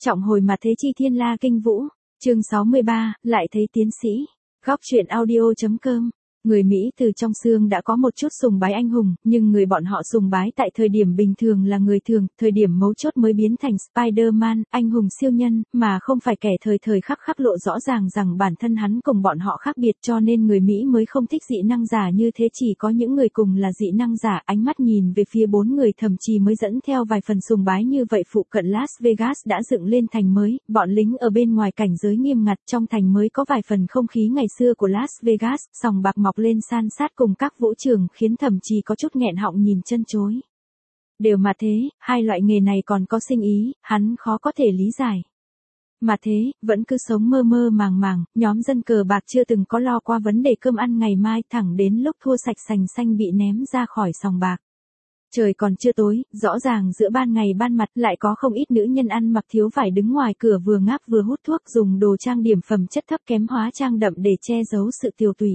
Trọng hồi mà thế chi thiên la kinh vũ. Chương 63, lại thấy tiến sĩ. Góc truyện audio.com. Người Mỹ từ trong xương đã có một chút sùng bái anh hùng, nhưng người bọn họ sùng bái tại thời điểm bình thường là người thường, thời điểm mấu chốt mới biến thành Spider-Man, anh hùng siêu nhân, mà không phải kẻ thời thời khắc khắc lộ rõ ràng rằng bản thân hắn cùng bọn họ khác biệt, cho nên người Mỹ mới không thích dị năng giả như thế. Chỉ có những người cùng là dị năng giả, ánh mắt nhìn về phía bốn người thậm chí mới dẫn theo vài phần sùng bái như vậy. Phụ cận Las Vegas đã dựng lên thành mới, bọn lính ở bên ngoài cảnh giới nghiêm ngặt, trong thành mới có vài phần không khí ngày xưa của Las Vegas, sòng bạc mọc lên san sát cùng các vũ trường, khiến thậm chí có chút nghẹn họng nhìn chân chối. Đều mà thế, hai loại nghề này còn có sinh ý, hắn khó có thể lý giải. Mà thế, vẫn cứ sống mơ mơ màng màng, nhóm dân cờ bạc chưa từng có lo qua vấn đề cơm ăn ngày mai, thẳng đến lúc thua sạch sành xanh bị ném ra khỏi sòng bạc. Trời còn chưa tối, rõ ràng giữa ban ngày ban mặt lại có không ít nữ nhân ăn mặc thiếu vải đứng ngoài cửa vừa ngáp vừa hút thuốc, dùng đồ trang điểm phẩm chất thấp kém hóa trang đậm để che giấu sự tiều tụy.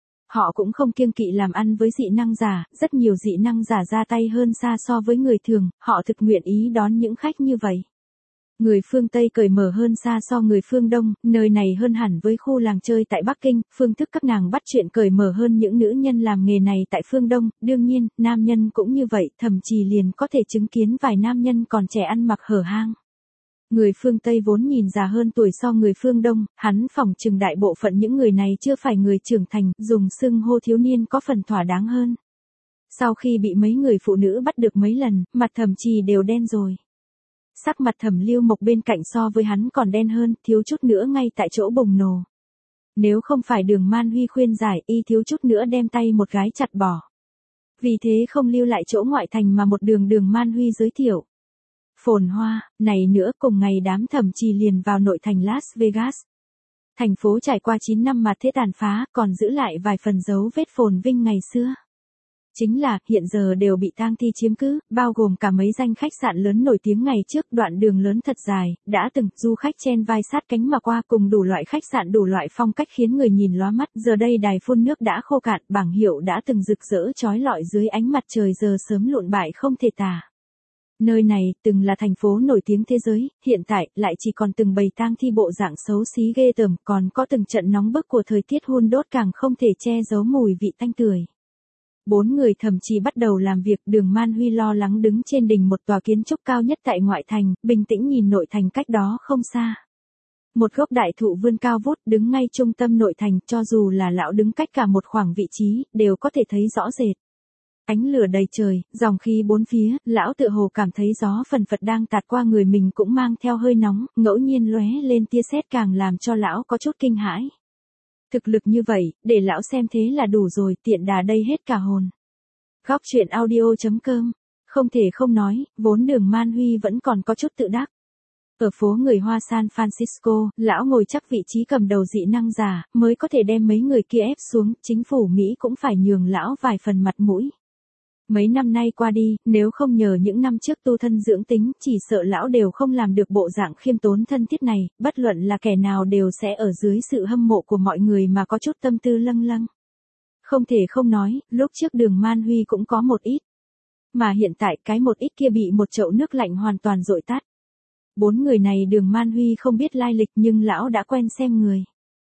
Họ cũng không kiêng kỵ làm ăn với dị năng giả, rất nhiều dị năng giả ra tay hơn xa so với người thường, họ thực nguyện ý đón những khách như vậy. Người phương Tây cởi mở hơn xa so người phương Đông, nơi này hơn hẳn với khu làng chơi tại Bắc Kinh, phương thức các nàng bắt chuyện cởi mở hơn những nữ nhân làm nghề này tại phương Đông, đương nhiên, nam nhân cũng như vậy, thậm chí liền có thể chứng kiến vài nam nhân còn trẻ ăn mặc hở hang. Người phương Tây vốn nhìn già hơn tuổi so người phương Đông, hắn phỏng chừng đại bộ phận những người này chưa phải người trưởng thành, dùng xưng hô thiếu niên có phần thỏa đáng hơn. Sau khi bị mấy người phụ nữ bắt được mấy lần, mặt thậm chí đều đen rồi. Sắc mặt Thẩm Lưu Mộc bên cạnh so với hắn còn đen hơn, thiếu chút nữa ngay tại chỗ bùng nổ. Nếu không phải Đường Man Huy khuyên giải, y thiếu chút nữa đem tay một gái chặt bỏ. Vì thế không lưu lại chỗ ngoại thành mà một Đường Man Huy giới thiệu. Phồn hoa, này nữa cùng ngày đám thẩm trì liền vào nội thành Las Vegas. Thành phố trải qua 9 năm mà thế tàn phá, còn giữ lại vài phần dấu vết phồn vinh ngày xưa. Chính là, hiện giờ đều bị tang thi chiếm cứ, bao gồm cả mấy danh khách sạn lớn nổi tiếng ngày trước, đoạn đường lớn thật dài, đã từng du khách chen vai sát cánh mà qua, cùng đủ loại khách sạn đủ loại phong cách khiến người nhìn lóa mắt. Giờ đây đài phun nước đã khô cạn, bảng hiệu đã từng rực rỡ chói lọi dưới ánh mặt trời giờ sớm lụn bại không thể tả. Nơi này, từng là thành phố nổi tiếng thế giới, hiện tại, lại chỉ còn từng bầy tang thi bộ dạng xấu xí ghê tởm, còn có từng trận nóng bức của thời tiết hun đốt càng không thể che giấu mùi vị tanh tưởi. Bốn người thậm chí bắt đầu làm việc. Đường Man Huy lo lắng đứng trên đỉnh một tòa kiến trúc cao nhất tại ngoại thành, bình tĩnh nhìn nội thành cách đó không xa. Một gốc đại thụ vươn cao vút đứng ngay trung tâm nội thành, cho dù là lão đứng cách cả một khoảng vị trí, đều có thể thấy rõ rệt. Ánh lửa đầy trời, dòng khí bốn phía, lão tựa hồ cảm thấy gió phần phật đang tạt qua người mình cũng mang theo hơi nóng, ngẫu nhiên lóe lên tia sét càng làm cho lão có chút kinh hãi. Thực lực như vậy, để lão xem thế là đủ rồi, tiện đà đây hết cả hồn. Góc truyện audio.com. Không thể không nói, vốn Đường Man Huy vẫn còn có chút tự đắc. Ở phố người Hoa San Francisco, lão ngồi chắc vị trí cầm đầu dị năng giả, mới có thể đem mấy người kia ép xuống, chính phủ Mỹ cũng phải nhường lão vài phần mặt mũi. Mấy năm nay qua đi, nếu không nhờ những năm trước tu thân dưỡng tính, chỉ sợ lão đều không làm được bộ dạng khiêm tốn thân thiết này, bất luận là kẻ nào đều sẽ ở dưới sự hâm mộ của mọi người mà có chút tâm tư lâng lâng. Không thể không nói, lúc trước Đường Man Huy cũng có một ít. Mà hiện tại cái một ít kia bị một chậu nước lạnh hoàn toàn dội tắt. Bốn người này Đường Man Huy không biết lai lịch nhưng lão đã quen xem người.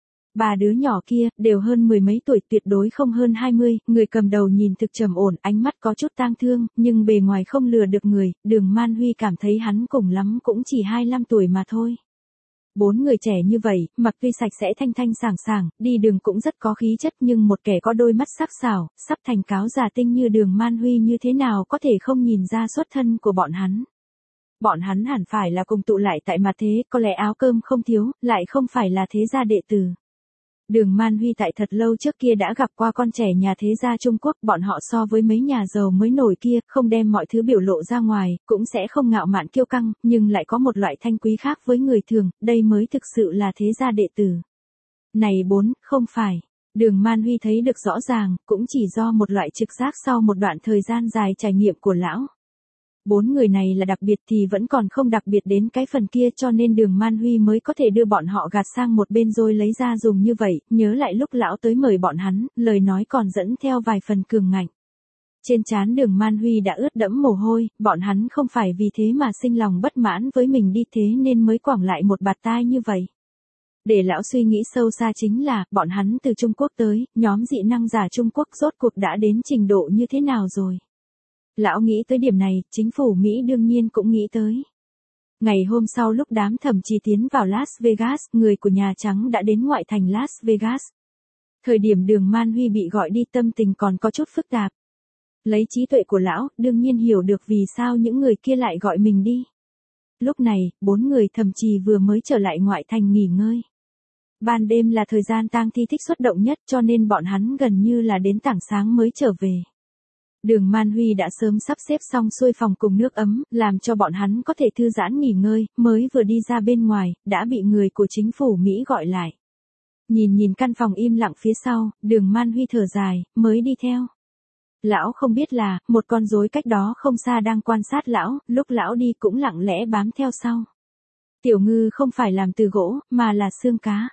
Ba đứa nhỏ kia, đều hơn mười mấy tuổi, tuyệt đối không hơn 20, người cầm đầu nhìn thực trầm ổn, ánh mắt có chút tang thương, nhưng bề ngoài không lừa được người. Đường Man Huy cảm thấy hắn cùng lắm cũng chỉ 25 tuổi mà thôi. Bốn người trẻ như vậy, mặc tuy sạch sẽ thanh thanh sảng sảng, đi đường cũng rất có khí chất, nhưng một kẻ có đôi mắt sắc sảo, sắp thành cáo giả tinh như Đường Man Huy như thế nào có thể không nhìn ra xuất thân của bọn hắn. Bọn hắn hẳn phải là cùng tụ lại tại mặt thế, có lẽ áo cơm không thiếu, lại không phải là thế gia đệ tử. Đường Man Huy tại thật lâu trước kia đã gặp qua con trẻ nhà thế gia Trung Quốc, bọn họ so với mấy nhà giàu mới nổi kia, không đem mọi thứ biểu lộ ra ngoài, cũng sẽ không ngạo mạn kiêu căng, nhưng lại có một loại thanh quý khác với người thường, đây mới thực sự là thế gia đệ tử. Này không phải. Đường Man Huy thấy được rõ ràng, cũng chỉ do một loại trực giác sau một đoạn thời gian dài trải nghiệm của lão. Bốn người này là đặc biệt thì vẫn còn không đặc biệt đến cái phần kia, cho nên Đường Man Huy mới có thể đưa bọn họ gạt sang một bên rồi lấy ra dùng như vậy, nhớ lại lúc lão tới mời bọn hắn, lời nói còn dẫn theo vài phần cường ngạnh. Trên trán Đường Man Huy đã ướt đẫm mồ hôi, bọn hắn không phải vì thế mà sinh lòng bất mãn với mình đi thế nên mới quẳng lại một bạt tai như vậy. Để lão suy nghĩ sâu xa chính là, bọn hắn từ Trung Quốc tới, nhóm dị năng giả Trung Quốc rốt cuộc đã đến trình độ như thế nào rồi. Lão nghĩ tới điểm này, chính phủ Mỹ đương nhiên cũng nghĩ tới. Ngày hôm sau lúc đám thẩm trì tiến vào Las Vegas, người của Nhà Trắng đã đến ngoại thành Las Vegas. Thời điểm Đường Man Huy bị gọi đi tâm tình còn có chút phức tạp. Lấy trí tuệ của lão, đương nhiên hiểu được vì sao những người kia lại gọi mình đi. Lúc này, 4 người thẩm trì vừa mới trở lại ngoại thành nghỉ ngơi. Ban đêm là thời gian tang thi thích xuất động nhất cho nên bọn hắn gần như là đến tảng sáng mới trở về. Đường Man Huy đã sớm sắp xếp xong xuôi phòng cùng nước ấm, làm cho bọn hắn có thể thư giãn nghỉ ngơi, mới vừa đi ra bên ngoài, đã bị người của chính phủ Mỹ gọi lại. Nhìn căn phòng im lặng phía sau, Đường Man Huy thở dài, mới đi theo. Lão không biết là, một con rối cách đó không xa đang quan sát lão, lúc lão đi cũng lặng lẽ bám theo sau. Tiểu ngư không phải làm từ gỗ, mà là xương cá.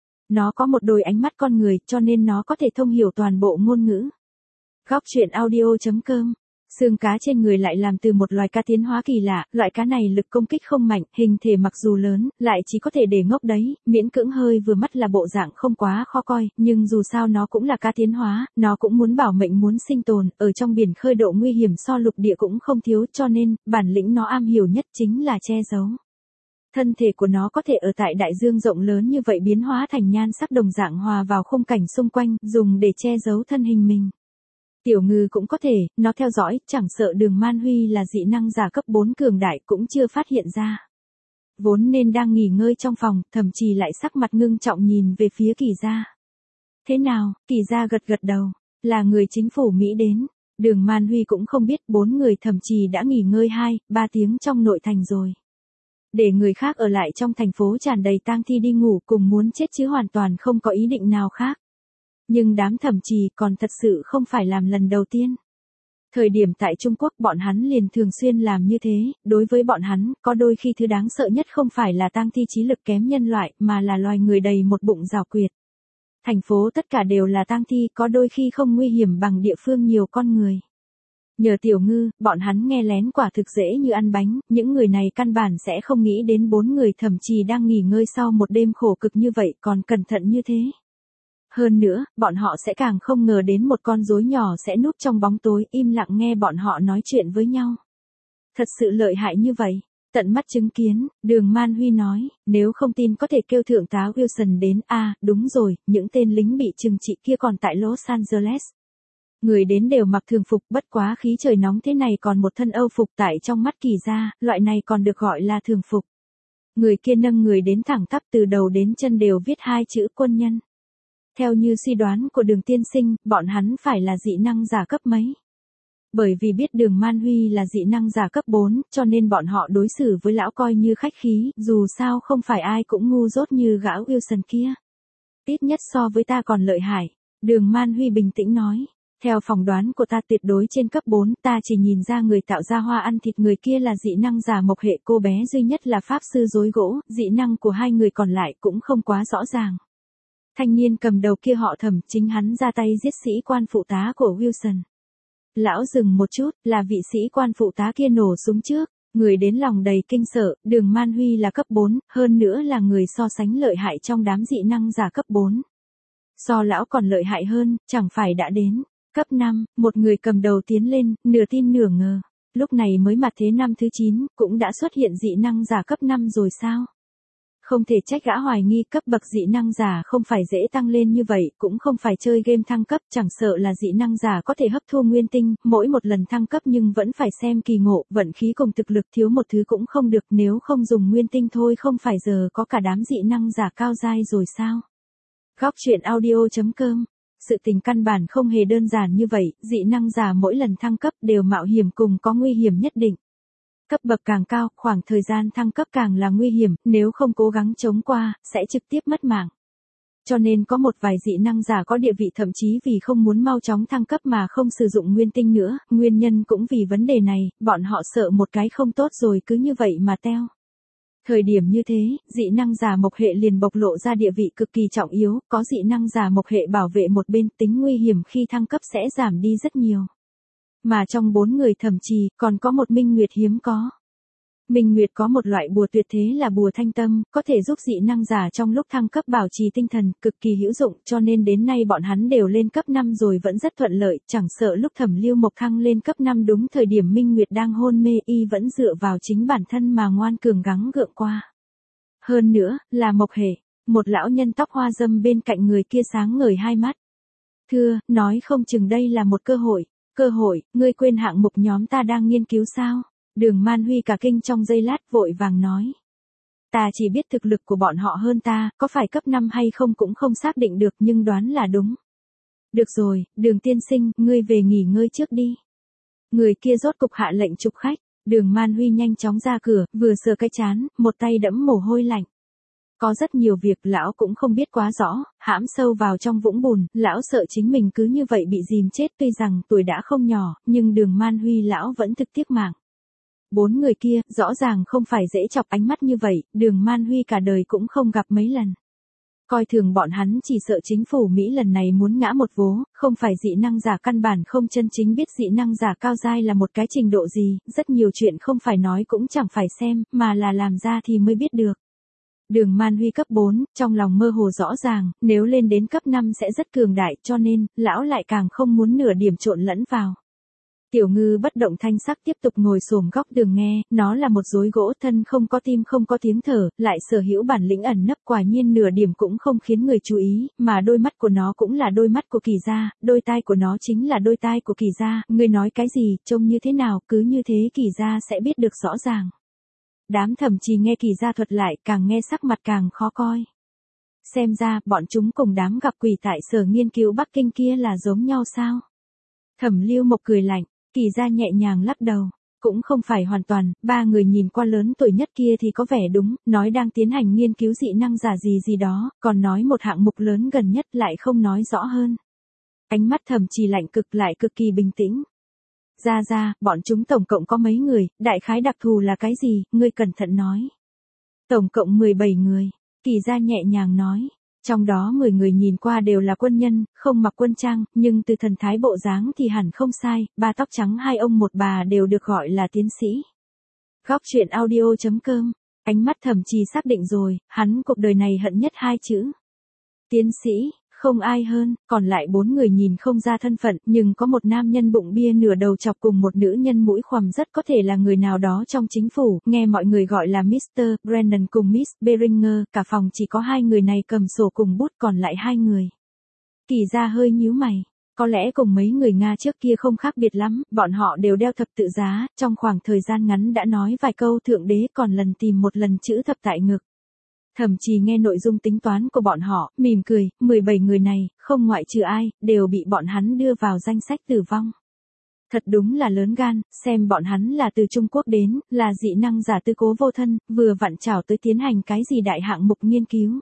Nó có một đôi ánh mắt con người, cho nên nó có thể thông hiểu toàn bộ ngôn ngữ. Góc truyện audio.com. Xương cá trên người lại làm từ một loài cá tiến hóa kỳ lạ, loại cá này lực công kích không mạnh, hình thể mặc dù lớn, lại chỉ có thể để ngốc đấy, miễn cưỡng hơi vừa mắt là bộ dạng không quá khó coi, nhưng dù sao nó cũng là cá tiến hóa, nó cũng muốn bảo mệnh muốn sinh tồn, ở trong biển khơi độ nguy hiểm so lục địa cũng không thiếu, cho nên, bản lĩnh nó am hiểu nhất chính là che giấu. Thân thể của nó có thể ở tại đại dương rộng lớn như vậy biến hóa thành nhan sắc đồng dạng hòa vào khung cảnh xung quanh, dùng để che giấu thân hình mình. Tiểu ngư cũng có thể, nó theo dõi, chẳng sợ Đường Man Huy là dị năng giả cấp 4 cường đại cũng chưa phát hiện ra. Vốn nên đang nghỉ ngơi trong phòng, thậm chí lại sắc mặt ngưng trọng nhìn về phía Kỳ gia. Thế nào, Kỳ gia gật gật đầu, là người chính phủ Mỹ đến. Đường Man Huy cũng không biết 4 người thậm chí đã nghỉ ngơi 2-3 tiếng trong nội thành rồi. Để người khác ở lại trong thành phố tràn đầy tang thi đi ngủ cùng muốn chết chứ hoàn toàn không có ý định nào khác. Nhưng đám thẩm trì còn thật sự không phải làm lần đầu tiên. Thời điểm tại Trung Quốc bọn hắn liền thường xuyên làm như thế, đối với bọn hắn, có đôi khi thứ đáng sợ nhất không phải là tang thi trí lực kém nhân loại, mà là loài người đầy một bụng giảo quyệt. Thành phố tất cả đều là tang thi, có đôi khi không nguy hiểm bằng địa phương nhiều con người. Nhờ Tiểu Ngư, bọn hắn nghe lén quả thực dễ như ăn bánh, những người này căn bản sẽ không nghĩ đến 4 người thẩm trì đang nghỉ ngơi sau một đêm khổ cực như vậy còn cẩn thận như thế. Hơn nữa, bọn họ sẽ càng không ngờ đến một con rối nhỏ sẽ núp trong bóng tối im lặng nghe bọn họ nói chuyện với nhau. Thật sự lợi hại như vậy. Tận mắt chứng kiến, Đường Man Huy nói, nếu không tin có thể kêu thượng tá Wilson đến, đúng rồi, những tên lính bị trừng trị kia còn tại Los Angeles. Người đến đều mặc thường phục, bất quá khí trời nóng thế này còn một thân âu phục tại trong mắt Kỳ gia, loại này còn được gọi là thường phục. Người kia nâng người đến thẳng tắp từ đầu đến chân đều viết 2 chữ quân nhân. Theo như suy đoán của Đường tiên sinh, bọn hắn phải là dị năng giả cấp mấy. Bởi vì biết Đường Man Huy là dị năng giả cấp 4, cho nên bọn họ đối xử với lão coi như khách khí, dù sao không phải ai cũng ngu dốt như gã Wilson kia. Ít nhất so với ta còn lợi hại. Đường Man Huy bình tĩnh nói. Theo phỏng đoán của ta tuyệt đối trên cấp 4, ta chỉ nhìn ra người tạo ra hoa ăn thịt người kia là dị năng giả mộc hệ, cô bé duy nhất là pháp sư rối gỗ, dị năng của 2 người còn lại cũng không quá rõ ràng. Thanh niên cầm đầu kia họ Thẩm, chính hắn ra tay giết sĩ quan phụ tá của Wilson. Lão dừng một chút, là vị sĩ quan phụ tá kia nổ súng trước, người đến lòng đầy kinh sợ, Đường Man Huy là cấp 4, hơn nữa là người so sánh lợi hại trong đám dị năng giả cấp 4. So lão còn lợi hại hơn, chẳng phải đã đến. Cấp 5, một người cầm đầu tiến lên, nửa tin nửa ngờ. Lúc này mới mặt thế năm thứ 9, cũng đã xuất hiện dị năng giả cấp 5 rồi sao? Không thể trách gã hoài nghi cấp bậc dị năng giả không phải dễ tăng lên như vậy, cũng không phải chơi game thăng cấp, chẳng sợ là dị năng giả có thể hấp thu nguyên tinh, mỗi một lần thăng cấp nhưng vẫn phải xem kỳ ngộ, vận khí cùng thực lực, thiếu một thứ cũng không được, nếu không dùng nguyên tinh thôi không phải giờ có cả đám dị năng giả cao giai rồi sao? Góc truyện audio.com. Sự tình căn bản không hề đơn giản như vậy, dị năng giả mỗi lần thăng cấp đều mạo hiểm cùng có nguy hiểm nhất định. Cấp bậc càng cao, khoảng thời gian thăng cấp càng là nguy hiểm, nếu không cố gắng chống qua, sẽ trực tiếp mất mạng. Cho nên có một vài dị năng giả có địa vị thậm chí vì không muốn mau chóng thăng cấp mà không sử dụng nguyên tinh nữa, nguyên nhân cũng vì vấn đề này, bọn họ sợ một cái không tốt rồi cứ như vậy mà teo. Thời điểm như thế, dị năng giả mộc hệ liền bộc lộ ra địa vị cực kỳ trọng yếu, có dị năng giả mộc hệ bảo vệ một bên, tính nguy hiểm khi thăng cấp sẽ giảm đi rất nhiều. Mà trong 4 người Thẩm Trì, còn có một Minh Nguyệt hiếm có. Minh Nguyệt có một loại bùa tuyệt thế là bùa thanh tâm, có thể giúp dị năng giả trong lúc thăng cấp bảo trì tinh thần, cực kỳ hữu dụng, cho nên đến nay bọn hắn đều lên cấp 5 rồi vẫn rất thuận lợi, chẳng sợ lúc Thẩm Lưu Mộc thăng lên cấp 5 đúng thời điểm Minh Nguyệt đang hôn mê y vẫn dựa vào chính bản thân mà ngoan cường gắng gượng qua. Hơn nữa, là Mộc Hệ, một lão nhân tóc hoa râm bên cạnh người kia sáng ngời hai mắt. Thưa, nói không chừng đây là một cơ hội, ngươi quên hạng mục nhóm ta đang nghiên cứu sao? Đường Man Huy cả kinh trong giây lát vội vàng nói. Ta chỉ biết thực lực của bọn họ hơn ta, có phải cấp 5 hay không cũng không xác định được nhưng đoán là đúng. Được rồi, Đường tiên sinh, ngươi về nghỉ ngơi trước đi. Người kia rốt cục hạ lệnh chụp khách, Đường Man Huy nhanh chóng ra cửa, vừa sờ cái trán, một tay đẫm mồ hôi lạnh. Có rất nhiều việc lão cũng không biết quá rõ, hãm sâu vào trong vũng bùn, lão sợ chính mình cứ như vậy bị dìm chết tuy rằng tuổi đã không nhỏ, nhưng Đường Man Huy lão vẫn thực tiếc mạng. 4 người kia, rõ ràng không phải dễ chọc ánh mắt như vậy, Đường Man Huy cả đời cũng không gặp mấy lần. Coi thường bọn hắn chỉ sợ chính phủ Mỹ lần này muốn ngã một vố, không phải dị năng giả căn bản không chân chính biết dị năng giả cao giai là một cái trình độ gì, rất nhiều chuyện không phải nói cũng chẳng phải xem, mà là làm ra thì mới biết được. Đường Man Huy cấp 4, trong lòng mơ hồ rõ ràng, nếu lên đến cấp 5 sẽ rất cường đại cho nên, lão lại càng không muốn nửa điểm trộn lẫn vào. Tiểu Ngư bất động thanh sắc tiếp tục ngồi xổm góc tường nghe, nó là một rối gỗ thân không có tim không có tiếng thở, lại sở hữu bản lĩnh ẩn nấp quả nhiên nửa điểm cũng không khiến người chú ý, mà đôi mắt của nó cũng là đôi mắt của Kỳ gia, đôi tai của nó chính là đôi tai của Kỳ gia, ngươi nói cái gì, trông như thế nào, cứ như thế Kỳ gia sẽ biết được rõ ràng. Đám Thẩm Trì nghe Kỳ gia thuật lại, càng nghe sắc mặt càng khó coi. Xem ra, bọn chúng cùng đám gặp quỷ tại sở nghiên cứu Bắc Kinh kia là giống nhau sao? Thẩm Lưu Mộc cười lạnh. Kỳ gia nhẹ nhàng lắc đầu, cũng không phải hoàn toàn, ba người nhìn qua lớn tuổi nhất kia thì có vẻ đúng, nói đang tiến hành nghiên cứu dị năng giả gì đó, còn nói một hạng mục lớn gần nhất lại không nói rõ hơn. Ánh mắt Thẩm Trì lạnh cực lại cực kỳ bình tĩnh. Ra, bọn chúng tổng cộng có mấy người, đại khái đặc thù là cái gì, ngươi cẩn thận nói. Tổng cộng 17 người, Kỳ gia nhẹ nhàng nói. Trong đó 10 người nhìn qua đều là quân nhân, không mặc quân trang, nhưng từ thần thái bộ dáng thì hẳn không sai, ba tóc trắng hai ông một bà đều được gọi là tiến sĩ. Góc truyện audio.com, ánh mắt Thẩm Trì xác định rồi, hắn cuộc đời này hận nhất hai chữ. Tiến sĩ, không ai hơn, còn lại 4 người nhìn không ra thân phận, nhưng có một nam nhân bụng bia nửa đầu chọc cùng một nữ nhân mũi khoằm rất có thể là người nào đó trong chính phủ, nghe mọi người gọi là Mr. Brennan cùng Miss Beringer, cả phòng chỉ có 2 người này cầm sổ cùng bút còn lại 2 người. Kỳ gia hơi nhíu mày, có lẽ cùng mấy người Nga trước kia không khác biệt lắm, bọn họ đều đeo thập tự giá, trong khoảng thời gian ngắn đã nói vài câu thượng đế còn lần tìm một lần chữ thập tại ngực. Thẩm Trì nghe nội dung tính toán của bọn họ, mỉm cười, 17 người này, không ngoại trừ ai, đều bị bọn hắn đưa vào danh sách tử vong. Thật đúng là lớn gan, xem bọn hắn là từ Trung Quốc đến, là dị năng giả tư cố vô thân, vừa vặn chảo tới tiến hành cái gì đại hạng mục nghiên cứu.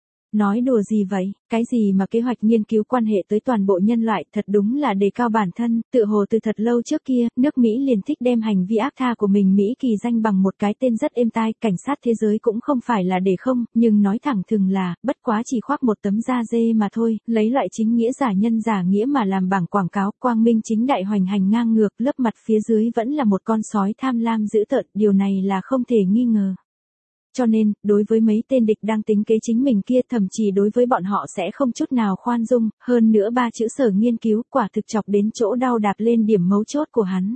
Nói đùa gì vậy, cái gì mà kế hoạch nghiên cứu quan hệ tới toàn bộ nhân loại thật đúng là đề cao bản thân, tự hồ từ thật lâu trước kia, nước Mỹ liền thích đem hành vi ác tha của mình Mỹ kỳ danh bằng một cái tên rất êm tai, cảnh sát thế giới cũng không phải là để không, nhưng nói thẳng thừng là, bất quá chỉ khoác một tấm da dê mà thôi, lấy loại chính nghĩa giả nhân giả nghĩa mà làm bảng quảng cáo, quang minh chính đại hoành hành ngang ngược, lớp mặt phía dưới vẫn là một con sói tham lam dữ tợn, điều này là không thể nghi ngờ. Cho nên, đối với mấy tên địch đang tính kế chính mình kia thậm chí đối với bọn họ sẽ không chút nào khoan dung, hơn nữa ba chữ sở nghiên cứu quả thực chọc đến chỗ đau đạp lên điểm mấu chốt của hắn.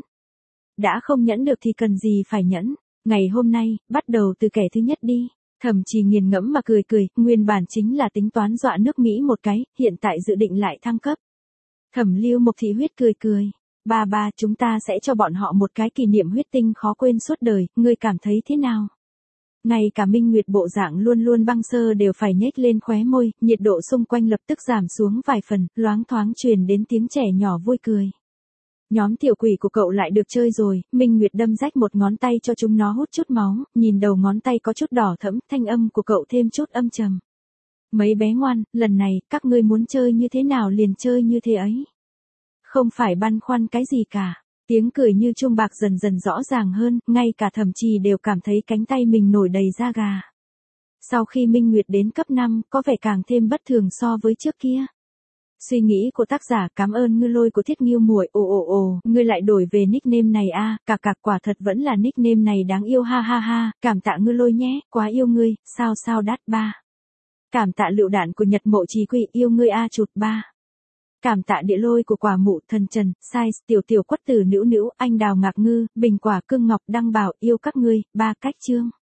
Đã không nhẫn được thì cần gì phải nhẫn, ngày hôm nay, bắt đầu từ kẻ thứ nhất đi. Thẩm Trì nghiền ngẫm mà cười cười, nguyên bản chính là tính toán dọa nước Mỹ một cái, hiện tại dự định lại thăng cấp. Thẩm Lưu Mộc Thị Huyết cười cười, ba chúng ta sẽ cho bọn họ một cái kỷ niệm huyết tinh khó quên suốt đời, ngươi cảm thấy thế nào? Ngay cả Minh Nguyệt bộ dạng luôn luôn băng sơ đều phải nhếch lên khóe môi, nhiệt độ xung quanh lập tức giảm xuống vài phần, loáng thoáng truyền đến tiếng trẻ nhỏ vui cười. Nhóm tiểu quỷ của cậu lại được chơi rồi, Minh Nguyệt đâm rách một ngón tay cho chúng nó hút chút máu, nhìn đầu ngón tay có chút đỏ thẫm, thanh âm của cậu thêm chút âm trầm. Mấy bé ngoan, lần này, các ngươi muốn chơi như thế nào liền chơi như thế ấy. Không phải băn khoăn cái gì cả. Tiếng cười như chuông bạc dần dần rõ ràng hơn, ngay cả Thẩm Trì đều cảm thấy cánh tay mình nổi đầy da gà. Sau khi Minh Nguyệt đến cấp 5, có vẻ càng thêm bất thường so với trước kia. Suy nghĩ của tác giả, cảm ơn Ngư Lôi của Thiết Nghiêu muội. Ồ, ngươi lại đổi về nickname này a, cạc quả thật vẫn là nickname này đáng yêu ha ha ha, cảm tạ Ngư Lôi nhé, quá yêu ngươi, sao đát ba. Cảm tạ lựu đạn của Nhật Mộ Chí Quỷ, yêu ngươi a chụt ba. Cảm tạ địa lôi của quả mụ thần trần, size tiểu quất tử nữ, anh đào ngạc ngư, bình quả cương ngọc đăng bảo, yêu các ngươi, ba cách chương.